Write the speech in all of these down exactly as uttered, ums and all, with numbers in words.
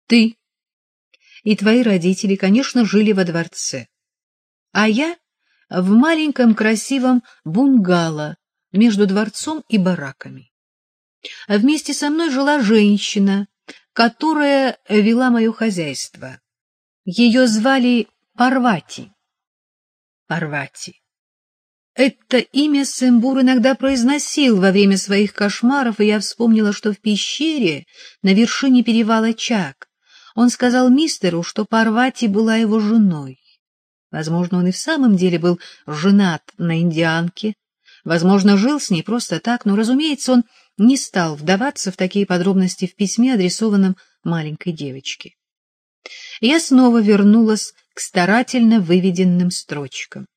Ты и твои родители, конечно, жили во дворце, а я в маленьком красивом бунгало между дворцом и бараками. А вместе со мной жила женщина, которая вела мое хозяйство. Ее звали Парвати. Парвати. Это имя Сэмбур иногда произносил во время своих кошмаров, и я вспомнила, что в пещере на вершине перевала Чак он сказал мистеру, что Парвати была его женой. Возможно, он и в самом деле был женат на индианке, возможно, жил с ней просто так, но, разумеется, он не стал вдаваться в такие подробности в письме, адресованном маленькой девочке. Я снова вернулась к старательно выведенным строчкам.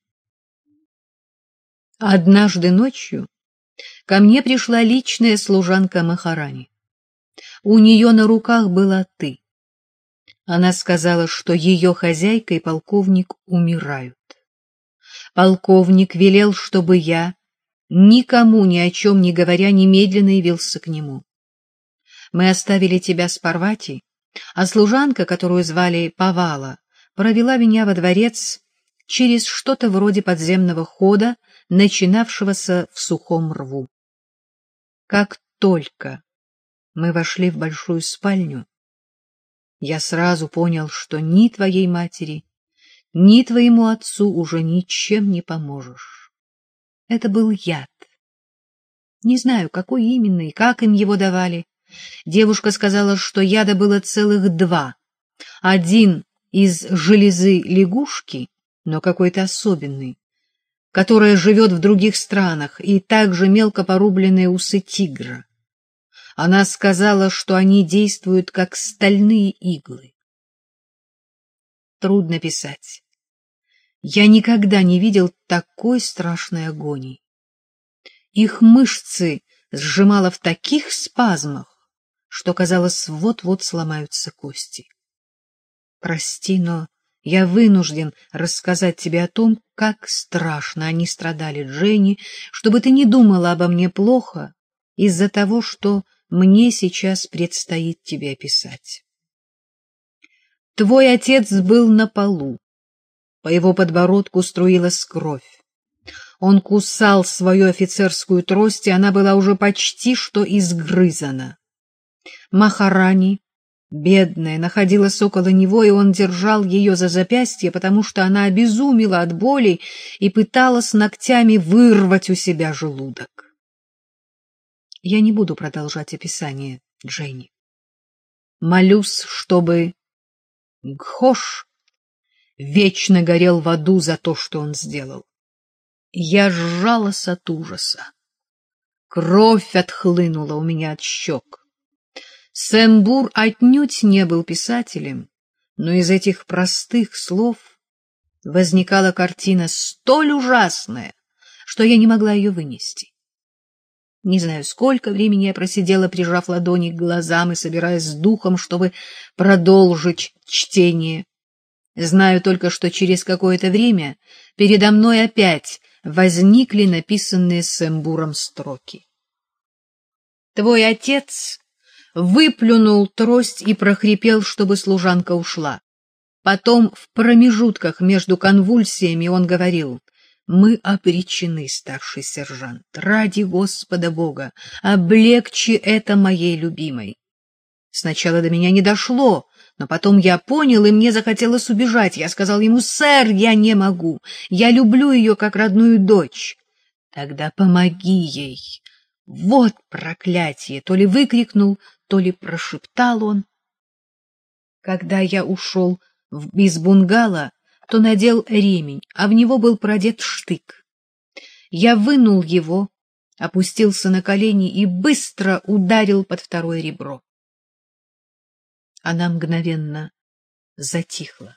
Однажды ночью ко мне пришла личная служанка Махарани. У нее на руках была ты. Она сказала, что ее хозяйка и полковник умирают. Полковник велел, чтобы я, никому ни о чем не говоря, немедленно явился к нему. Мы оставили тебя с Парвати, а служанка, которую звали Павала, провела меня во дворец через что-то вроде подземного хода, начинавшегося в сухом рву. Как только мы вошли в большую спальню, я сразу понял, что ни твоей матери, ни твоему отцу уже ничем не поможешь. Это был яд. Не знаю, какой именно и как им его давали. Девушка сказала, что яда было целых два. Один из железы лягушки, но какой-то особенный, которая живет в других странах, и также мелко порубленные усы тигра. Она сказала, что они действуют как стальные иглы. Трудно писать. Я никогда не видел такой страшной агонии. Их мышцы сжимало в таких спазмах, что, казалось, вот-вот сломаются кости. Прости, но я вынужден рассказать тебе о том, как страшно они страдали, Дженни, чтобы ты не думала обо мне плохо из-за того, что мне сейчас предстоит тебе описать. Твой отец был на полу. По его подбородку струилась кровь. Он кусал свою офицерскую трость, и она была уже почти что изгрызана. Махарани, бедная, находилась около него, и он держал ее за запястье, потому что она обезумела от боли и пыталась ногтями вырвать у себя желудок. Я не буду продолжать описание, Дженни. Молюсь, чтобы Гхош вечно горел в аду за то, что он сделал. Я сжалась от ужаса. Кровь отхлынула у меня от щек. Сэмбур отнюдь не был писателем, но из этих простых слов возникала картина столь ужасная, что я не могла ее вынести. Не знаю, сколько времени я просидела, прижав ладони к глазам и собираясь с духом, чтобы продолжить чтение. Знаю только, что через какое-то время передо мной опять возникли написанные Сэмбуром строки. Твой отец выплюнул трость и прохрипел, чтобы служанка ушла. Потом в промежутках между конвульсиями он говорил: «Мы обречены, старший сержант. Ради Господа Бога, облегчи это моей любимой». Сначала до меня не дошло, но потом я понял, и мне захотелось убежать. Я сказал ему: «Сэр, я не могу. Я люблю ее как родную дочь». «Тогда помоги ей». Вот проклятие! То ли выкрикнул, то ли прошептал он. Когда я ушел из бунгало, то надел ремень, а в него был продет штык. Я вынул его, опустился на колени и быстро ударил под второе ребро. Она мгновенно затихла.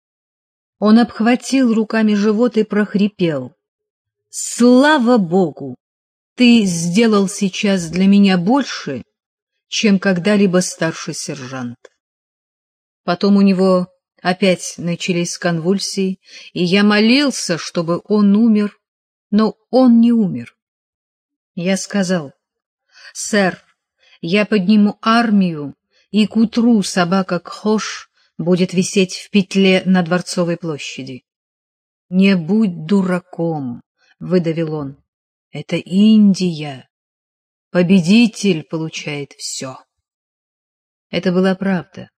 Он обхватил руками живот и прохрипел: «Слава Богу! Ты сделал сейчас для меня больше, чем когда-либо старший сержант». Потом у него опять начались конвульсии, и я молился, чтобы он умер, но он не умер. Я сказал: «Сэр, я подниму армию и к утру собака Кхош будет висеть в петле на Дворцовой площади. — Не будь дураком, — выдавил он. — Это Индия. Победитель получает все. Это была правда.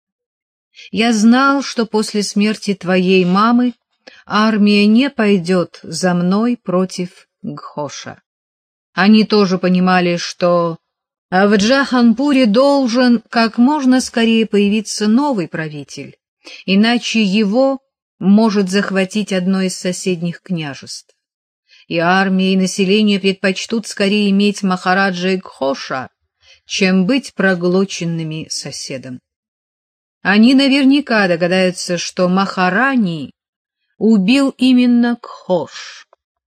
Я знал, что после смерти твоей мамы армия не пойдет за мной против Гхоша. Они тоже понимали, что в Джаханпуре должен как можно скорее появиться новый правитель, иначе его может захватить одно из соседних княжеств. И армия, и население предпочтут скорее иметь Махараджа Гхоша, чем быть проглоченными соседом. Они наверняка догадаются, что Махарани убил именно Гхош.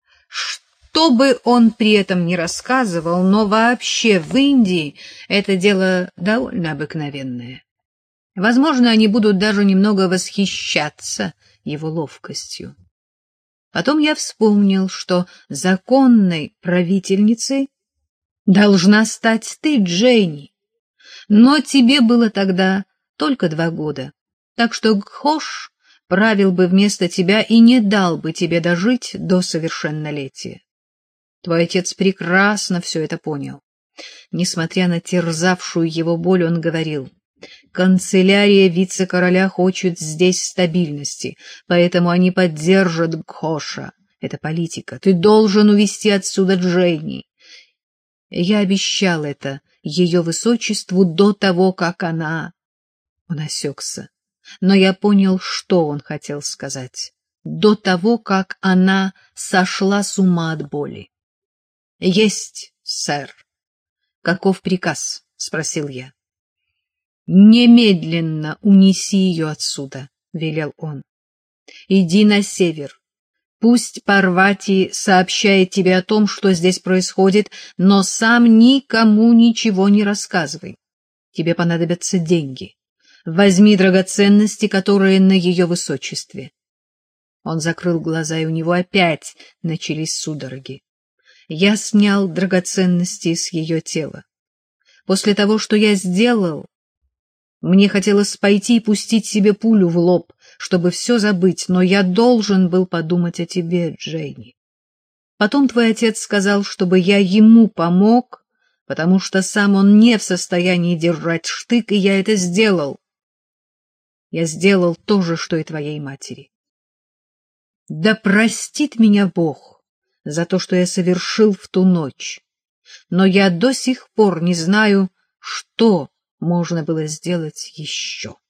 Что бы он при этом ни рассказывал, но вообще в Индии это дело довольно обыкновенное. Возможно, они будут даже немного восхищаться его ловкостью. Потом я вспомнил, что законной правительницей должна стать ты, Дженни, но тебе было тогда только два года, так что Гхош правил бы вместо тебя и не дал бы тебе дожить до совершеннолетия. Твой отец прекрасно все это понял. Несмотря на терзавшую его боль, он говорил: канцелярия вице-короля хочет здесь стабильности, поэтому они поддержат Гхоша. Это политика. Ты должен увезти отсюда Дженни. Я обещал это ее высочеству до того, как она... Он осекся, но я понял, что он хотел сказать. До того, как она сошла с ума от боли. — Есть, сэр. — Каков приказ? — спросил я. — Немедленно унеси ее отсюда, — велел он. — Иди на север. Пусть Парвати сообщает тебе о том, что здесь происходит, но сам никому ничего не рассказывай. Тебе понадобятся деньги. Возьми драгоценности, которые на ее высочестве. Он закрыл глаза, и у него опять начались судороги. Я снял драгоценности с ее тела. После того, что я сделал, мне хотелось пойти и пустить себе пулю в лоб, чтобы все забыть, но я должен был подумать о тебе, Дженни. Потом твой отец сказал, чтобы я ему помог, потому что сам он не в состоянии держать штык, и я это сделал. Я сделал то же, что и твоей матери. Да простит меня Бог за то, что я совершил в ту ночь, но я до сих пор не знаю, что можно было сделать еще.